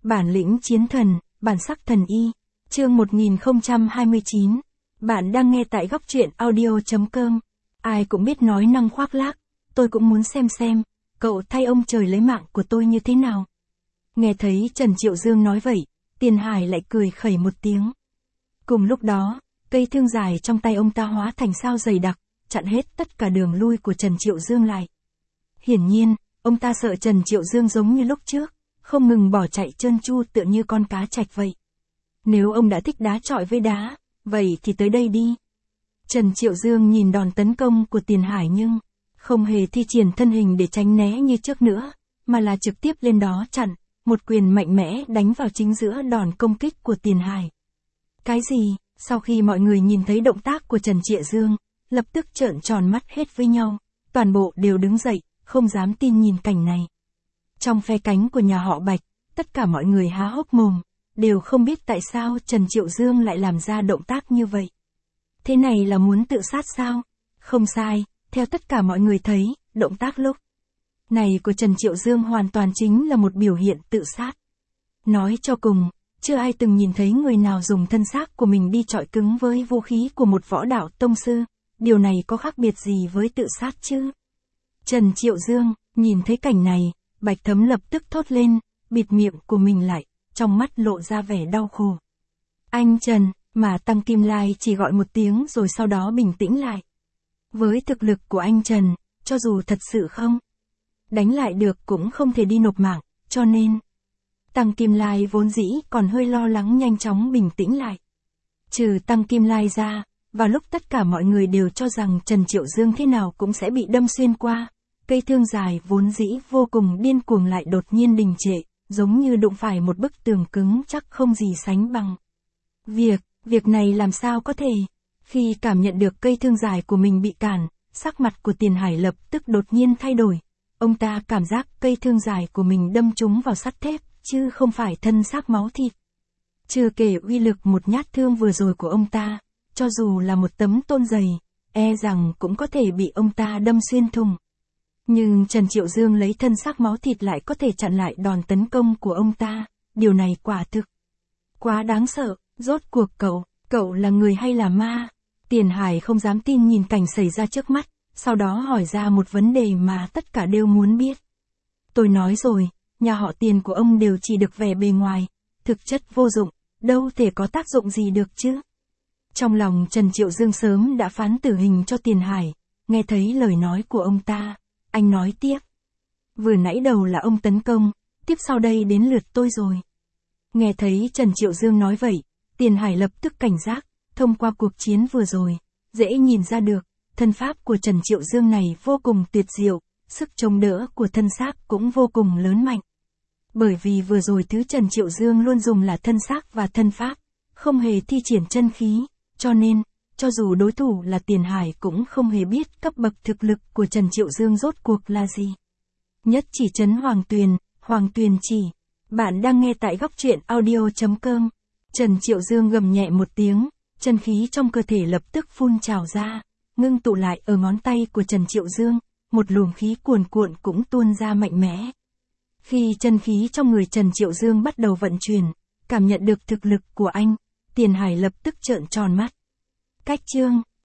Bản lĩnh chiến thần, bản sắc thần y. Chương 1029. Bạn đang nghe tại góc truyện audio.com. Ai cũng biết nói năng khoác lác, tôi cũng muốn xem, cậu thay ông trời lấy mạng của tôi như thế nào. Nghe thấy Trần Triệu Dương nói vậy, Tiền Hải lại cười khẩy một tiếng. Cùng lúc đó, cây thương dài trong tay ông ta hóa thành sao dày đặc, chặn hết tất cả đường lui của Trần Triệu Dương lại. Hiển nhiên, ông ta sợ Trần Triệu Dương giống như lúc trước, không ngừng bỏ chạy trơn tru tựa như con cá trạch vậy. Nếu ông đã thích đá chọi với đá, vậy thì tới đây đi. Trần Triệu Dương nhìn đòn tấn công của Tiền Hải nhưng không hề thi triển thân hình để tránh né như trước nữa, mà là trực tiếp lên đó chặn, một quyền mạnh mẽ đánh vào chính giữa đòn công kích của Tiền Hải. Cái gì? Sau khi mọi người nhìn thấy động tác của Trần Triệu Dương, lập tức trợn tròn mắt hết với nhau, toàn bộ đều đứng dậy, không dám tin nhìn cảnh này. Trong phe cánh của nhà họ Bạch, tất cả mọi người há hốc mồm, đều không biết tại sao Trần Triệu Dương lại làm ra động tác như vậy. Thế này là muốn tự sát sao? Không sai, theo tất cả mọi người thấy, động tác lúc này của Trần Triệu Dương hoàn toàn chính là một biểu hiện tự sát. Nói cho cùng, chưa ai từng nhìn thấy người nào dùng thân xác của mình đi chọi cứng với vũ khí của một võ đạo tông sư, điều này có khác biệt gì với tự sát chứ? Trần Triệu Dương, nhìn thấy cảnh này, Bạch Thấm lập tức thốt lên, bịt miệng của mình lại, trong mắt lộ ra vẻ đau khổ. Anh Trần, mà Tăng Kim Lai chỉ gọi một tiếng rồi sau đó bình tĩnh lại. Với thực lực của anh Trần, cho dù thật sự không đánh lại được cũng không thể đi nộp mạng, cho nên Tăng Kim Lai vốn dĩ còn hơi lo lắng nhanh chóng bình tĩnh lại. Trừ Tăng Kim Lai ra, vào lúc tất cả mọi người đều cho rằng Trần Triệu Dương thế nào cũng sẽ bị đâm xuyên qua, cây thương dài vốn dĩ vô cùng điên cuồng lại đột nhiên đình trệ, giống như đụng phải một bức tường cứng chắc không gì sánh bằng. Việc này làm sao có thể? Khi cảm nhận được cây thương dài của mình bị cản, sắc mặt của Tiền Hải lập tức đột nhiên thay đổi. Ông ta cảm giác cây thương dài của mình đâm trúng vào sắt thép, chứ không phải thân xác máu thịt. Chưa kể uy lực một nhát thương vừa rồi của ông ta, cho dù là một tấm tôn giày, e rằng cũng có thể bị ông ta đâm xuyên thủng. Nhưng Trần Triệu Dương lấy thân xác máu thịt lại có thể chặn lại đòn tấn công của ông ta, điều này quả thực quá đáng sợ, rốt cuộc cậu là người hay là ma? Tiền Hải không dám tin nhìn cảnh xảy ra trước mắt, sau đó hỏi ra một vấn đề mà tất cả đều muốn biết. Tôi nói rồi, nhà họ Tiền của ông đều chỉ được vẻ bề ngoài, thực chất vô dụng, đâu thể có tác dụng gì được chứ? Trong lòng Trần Triệu Dương sớm đã phán tử hình cho Tiền Hải, nghe thấy lời nói của ông ta, anh nói tiếp. Vừa nãy đầu là ông tấn công, tiếp sau đây đến lượt tôi rồi. Nghe thấy Trần Triệu Dương nói vậy, Tiền Hải lập tức cảnh giác, thông qua cuộc chiến vừa rồi, dễ nhìn ra được, thân pháp của Trần Triệu Dương này vô cùng tuyệt diệu, sức chống đỡ của thân xác cũng vô cùng lớn mạnh. Bởi vì vừa rồi thứ Trần Triệu Dương luôn dùng là thân xác và thân pháp, không hề thi triển chân khí, cho nên, cho dù đối thủ là Tiền Hải cũng không hề biết cấp bậc thực lực của Trần Triệu Dương rốt cuộc là gì. Nhất chỉ trấn Hoàng Tuyền chỉ. Bạn đang nghe tại góc truyện audio.com. Trần Triệu Dương gầm nhẹ một tiếng, chân khí trong cơ thể lập tức phun trào ra, ngưng tụ lại ở ngón tay của Trần Triệu Dương, một luồng khí cuồn cuộn cũng tuôn ra mạnh mẽ. Khi chân khí trong người Trần Triệu Dương bắt đầu vận chuyển, cảm nhận được thực lực của anh, Tiền Hải lập tức trợn tròn mắt. Cách chương